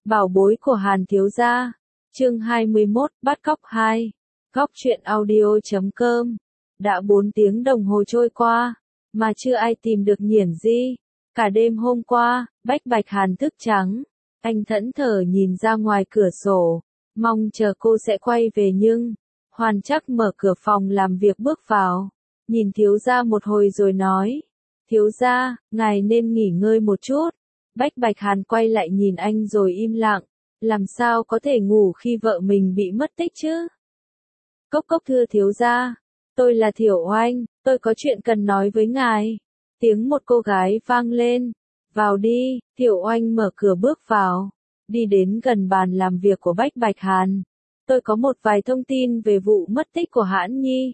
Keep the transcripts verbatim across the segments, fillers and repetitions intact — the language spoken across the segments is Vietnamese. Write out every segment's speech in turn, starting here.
Bảo bối của Hàn thiếu gia. Chương hai mươi mốt, bắt cóc hai. Góc truyện audio chấm com. Đã bốn tiếng đồng hồ trôi qua, mà chưa ai tìm được Nhiển Di. Cả đêm hôm qua, Bách Bạch Hàn thức trắng. Anh thẫn thờ nhìn ra ngoài cửa sổ, mong chờ cô sẽ quay về nhưng, Hoàn Trắc mở cửa phòng làm việc bước vào. Nhìn thiếu gia một hồi rồi nói, thiếu gia, ngài nên nghỉ ngơi một chút. Bách Bạch Hàn quay lại nhìn anh rồi im lặng, làm sao có thể ngủ khi vợ mình bị mất tích chứ? Cốc cốc thưa thiếu gia, tôi là Thiểu Oanh, tôi có chuyện cần nói với ngài. Tiếng một cô gái vang lên, vào đi. Thiểu Oanh mở cửa bước vào, đi đến gần bàn làm việc của Bách Bạch Hàn. Tôi có một vài thông tin về vụ mất tích của Hãn Nhi.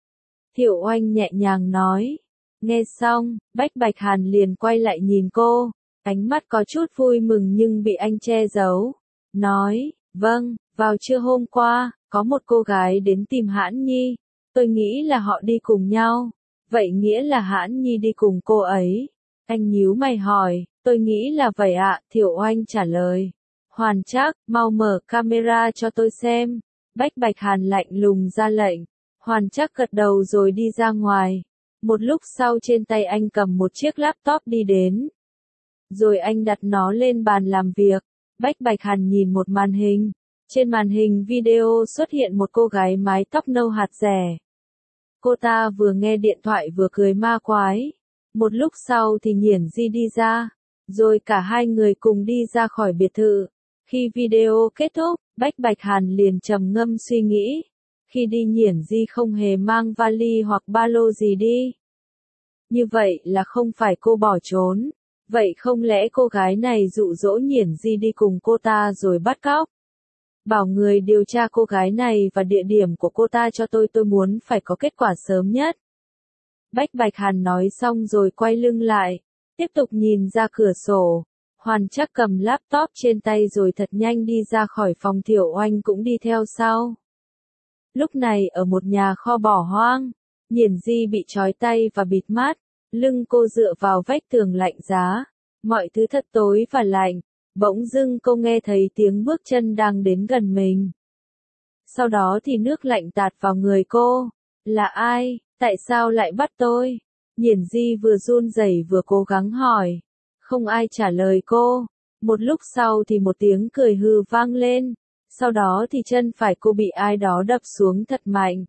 Thiểu Oanh nhẹ nhàng nói. Nghe xong, Bách Bạch Hàn liền quay lại nhìn cô, ánh mắt có chút vui mừng nhưng bị anh che giấu. Nói, vâng, vào trưa hôm qua, có một cô gái đến tìm Hãn Nhi. Tôi nghĩ là họ đi cùng nhau. Vậy nghĩa là Hãn Nhi đi cùng cô ấy. Anh nhíu mày hỏi, tôi nghĩ là vậy ạ. Thiểu Oanh trả lời. Hoàn Trắc, mau mở camera cho tôi xem. Bách Bạch Hàn lạnh lùng ra lệnh. Hoàn Trắc gật đầu rồi đi ra ngoài. Một lúc sau trên tay anh cầm một chiếc laptop đi đến. Rồi anh đặt nó lên bàn làm việc. Bách Bạch Hàn nhìn một màn hình. Trên màn hình video xuất hiện một cô gái mái tóc nâu hạt rẻ. Cô ta vừa nghe điện thoại vừa cười ma quái. Một lúc sau thì Nhiển Di đi ra. Rồi cả hai người cùng đi ra khỏi biệt thự. Khi video kết thúc, Bách Bạch Hàn liền trầm ngâm suy nghĩ. Khi đi Nhiển Di không hề mang vali hoặc ba lô gì đi. Như vậy là không phải cô bỏ trốn. Vậy không lẽ cô gái này dụ dỗ Nhiển Di đi cùng cô ta rồi bắt cóc? Bảo người điều tra cô gái này và địa điểm của cô ta cho tôi, tôi muốn phải có kết quả sớm nhất. Bách Bạch Hàn nói xong rồi quay lưng lại, tiếp tục nhìn ra cửa sổ. Hoàn Trắc cầm laptop trên tay rồi thật nhanh đi ra khỏi phòng. Thiểu Oanh cũng đi theo sau. Lúc này ở một nhà kho bỏ hoang, Nhiển Di bị trói tay và bịt mắt, lưng cô dựa vào vách tường lạnh giá. Mọi thứ thật tối và lạnh. Bỗng dưng cô nghe thấy tiếng bước chân đang đến gần mình. Sau đó thì nước lạnh tạt vào người cô. Là ai? Tại sao lại bắt tôi? Nhiển Di vừa run rẩy vừa cố gắng hỏi. Không ai trả lời cô. Một lúc sau thì một tiếng cười hư vang lên. Sau đó thì chân phải cô bị ai đó đập xuống thật mạnh.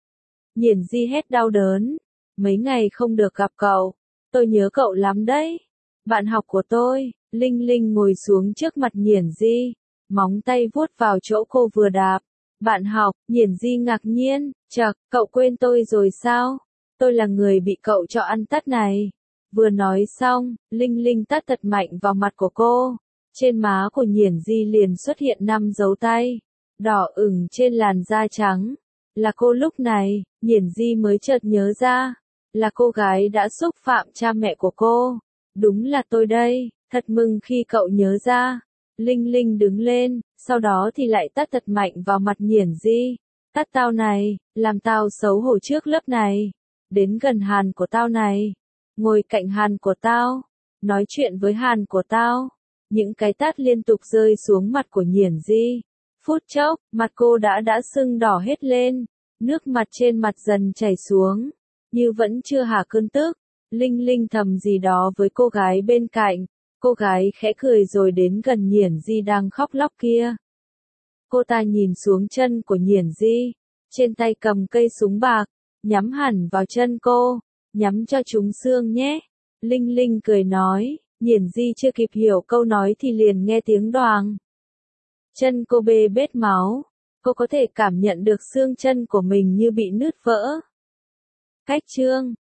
Nhiển Di hét đau đớn. Mấy ngày không được gặp cậu. Tôi nhớ cậu lắm đấy. Bạn học của tôi. Linh Linh ngồi xuống trước mặt Nhiển Di, móng tay vuốt vào chỗ cô vừa đạp. Bạn học. Nhiển Di ngạc nhiên. Chậc, cậu quên tôi rồi sao? Tôi là người bị cậu cho ăn tát này. Vừa nói xong, Linh Linh tát thật mạnh vào mặt của cô. Trên má của Nhiển Di liền xuất hiện năm dấu tay, đỏ ửng trên làn da trắng. Là cô. Lúc này, Nhiển Di mới chợt nhớ ra, là cô gái đã xúc phạm cha mẹ của cô. Đúng là tôi đây, thật mừng khi cậu nhớ ra. Linh Linh đứng lên, sau đó thì lại tát thật mạnh vào mặt Nhiển Di. Tát tao này, làm tao xấu hổ trước lớp này. Đến gần Hàn của tao này. Ngồi cạnh Hàn của tao. Nói chuyện với Hàn của tao. Những cái tát liên tục rơi xuống mặt của Nhiển Di. Phút chốc, mặt cô đã đã sưng đỏ hết lên. Nước mặt trên mặt dần chảy xuống. Như vẫn chưa hả cơn tức. Linh Linh thầm gì đó với cô gái bên cạnh. Cô gái khẽ cười rồi đến gần Nhiển Di đang khóc lóc kia. Cô ta nhìn xuống chân của Nhiển Di. Trên tay cầm cây súng bạc. Nhắm hẳn vào chân cô. Nhắm cho trúng xương nhé. Linh Linh cười nói. Nhiển Di chưa kịp hiểu câu nói thì liền nghe tiếng đoàng. Chân cô bê bết máu. Cô có thể cảm nhận được xương chân của mình như bị nứt vỡ. Cách chương